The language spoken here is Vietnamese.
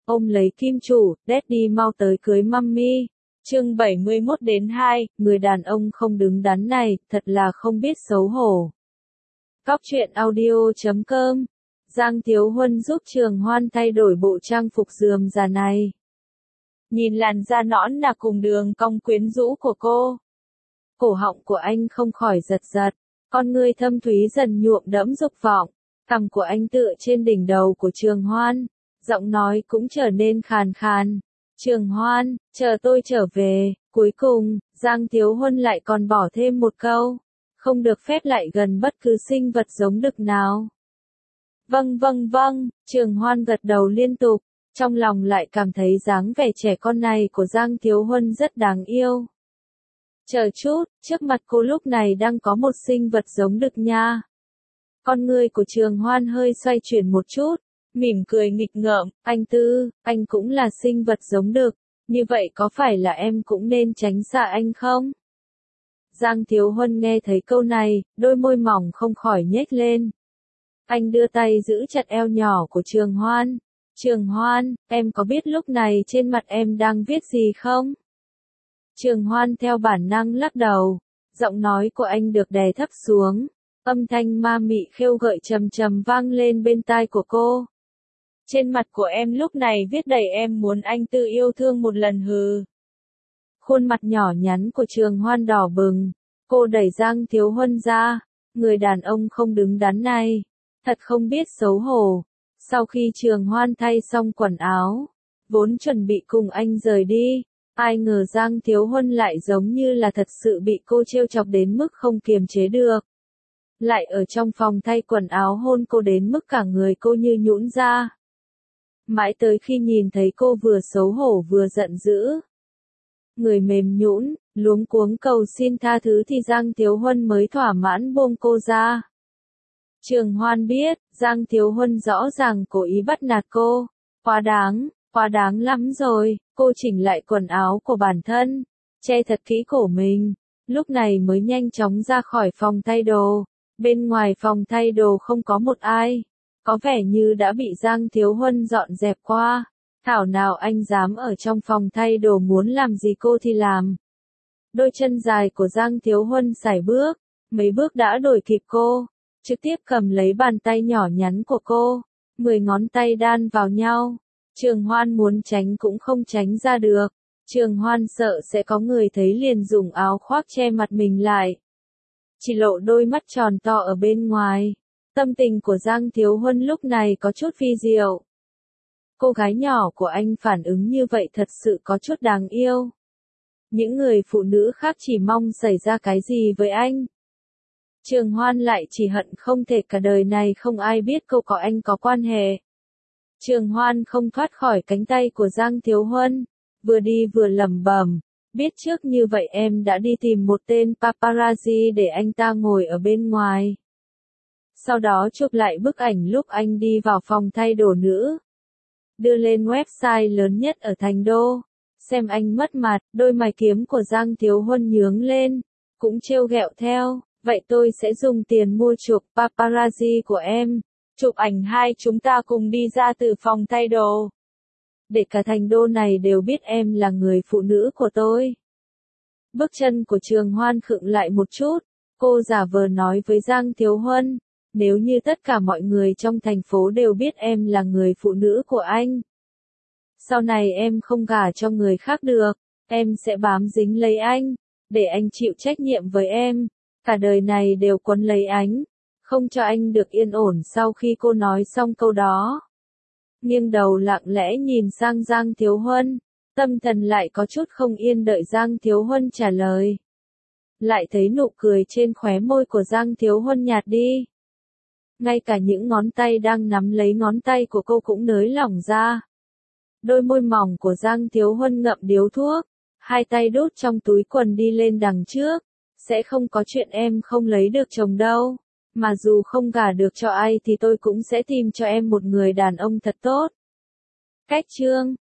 ôm lấy kim chủ, Daddy mau tới cưới mummy. Chương 71-2, người đàn ông không đứng đắn này, thật là không biết xấu hổ. Cóc truyện audio.com. Giang Thiếu Huân giúp Trường Hoan thay đổi bộ trang phục rườm rà này. Nhìn làn da nõn nà cùng đường cong quyến rũ của cô. Cổ họng của anh không khỏi giật giật, con ngươi thâm thúy dần nhuộm đẫm dục vọng. Cằm của anh tựa trên đỉnh đầu của Trường Hoan, giọng nói cũng trở nên khàn khàn. Trường Hoan, chờ tôi trở về. Cuối cùng, Giang Thiếu Huân lại còn bỏ thêm một câu. Không được phép lại gần bất cứ sinh vật giống đực nào. Vâng, Trường Hoan gật đầu liên tục, trong lòng lại cảm thấy dáng vẻ trẻ con này của Giang Thiếu Huân rất đáng yêu. Chờ chút, trước mặt cô lúc này đang có một sinh vật giống đực nha. Con người của Trường Hoan hơi xoay chuyển một chút, mỉm cười nghịch ngợm, anh cũng là sinh vật giống đực, như vậy có phải là em cũng nên tránh xa anh không? Giang Thiếu Huân nghe thấy câu này, đôi môi mỏng không khỏi nhếch lên. Anh đưa tay giữ chặt eo nhỏ của Trường Hoan. Trường Hoan, em có biết lúc này trên mặt em đang viết gì không? Trường Hoan theo bản năng lắc đầu, giọng nói của anh được đè thấp xuống, âm thanh ma mị khêu gợi trầm trầm vang lên bên tai của cô. Trên mặt của em lúc này viết đầy em muốn anh tự yêu thương một lần hừ. Khuôn mặt nhỏ nhắn của Trường Hoan đỏ bừng, cô đẩy Giang Thiếu Huân ra, người đàn ông không đứng đắn này, thật không biết xấu hổ. Sau khi Trường Hoan thay xong quần áo, vốn chuẩn bị cùng anh rời đi, ai ngờ Giang Thiếu Huân lại giống như là thật sự bị cô trêu chọc đến mức không kiềm chế được. Lại ở trong phòng thay quần áo hôn cô đến mức cả người cô như nhũn ra. Mãi tới khi nhìn thấy cô vừa xấu hổ vừa giận dữ, người mềm nhũn, luống cuống cầu xin tha thứ thì Giang Thiếu Huân mới thỏa mãn buông cô ra. Trường Hoan biết, Giang Thiếu Huân rõ ràng cố ý bắt nạt cô. Quá đáng lắm rồi. Cô chỉnh lại quần áo của bản thân, che thật kỹ cổ mình, lúc này mới nhanh chóng ra khỏi phòng thay đồ. Bên ngoài phòng thay đồ không có một ai, có vẻ như đã bị Giang Thiếu Huân dọn dẹp qua. Thảo nào anh dám ở trong phòng thay đồ, muốn làm gì cô thì làm. Đôi chân dài của Giang Thiếu Huân sải bước, mấy bước đã đuổi kịp cô, trực tiếp cầm lấy bàn tay nhỏ nhắn của cô, 10 ngón tay đan vào nhau. Trường Hoan muốn tránh cũng không tránh ra được. Trường Hoan sợ sẽ có người thấy liền dùng áo khoác che mặt mình lại, chỉ lộ đôi mắt tròn to ở bên ngoài. Tâm tình của Giang Thiếu Huân lúc này có chút vi diệu. Cô gái nhỏ của anh phản ứng như vậy thật sự có chút đáng yêu. Những người phụ nữ khác chỉ mong xảy ra cái gì với anh. Trường Hoan lại chỉ hận không thể cả đời này không ai biết cô có anh có quan hệ. Trường Hoan không thoát khỏi cánh tay của Giang Thiếu Huân, vừa đi vừa lẩm bẩm, biết trước như vậy em đã đi tìm một tên paparazzi để anh ta ngồi ở bên ngoài. Sau đó chụp lại bức ảnh lúc anh đi vào phòng thay đồ nữ, đưa lên website lớn nhất ở thành đô, xem anh mất mặt. Đôi mày kiếm của Giang Thiếu Huân nhướng lên, cũng trêu ghẹo theo, vậy tôi sẽ dùng tiền mua chuộc paparazzi của em, chụp ảnh hai chúng ta cùng đi ra từ phòng thay đồ, để cả thành đô này đều biết em là người phụ nữ của tôi. Bước chân của Trường Hoan khựng lại một chút, cô giả vờ nói với Giang Thiếu Huân, nếu như tất cả mọi người trong thành phố đều biết em là người phụ nữ của anh, sau này em không gả cho người khác được, em sẽ bám dính lấy anh, để anh chịu trách nhiệm với em, cả đời này đều quấn lấy anh, không cho anh được yên ổn. Sau khi cô nói xong câu đó, nghiêng đầu lặng lẽ nhìn sang Giang Thiếu Huân, tâm thần lại có chút không yên đợi Giang Thiếu Huân trả lời. Lại thấy nụ cười trên khóe môi của Giang Thiếu Huân nhạt đi. Ngay cả những ngón tay đang nắm lấy ngón tay của cô cũng nới lỏng ra. Đôi môi mỏng của Giang Thiếu Huân ngậm điếu thuốc, hai tay đút trong túi quần đi lên đằng trước. Sẽ không có chuyện em không lấy được chồng đâu, mà dù không gả được cho ai thì tôi cũng sẽ tìm cho em một người đàn ông thật tốt. Cách chương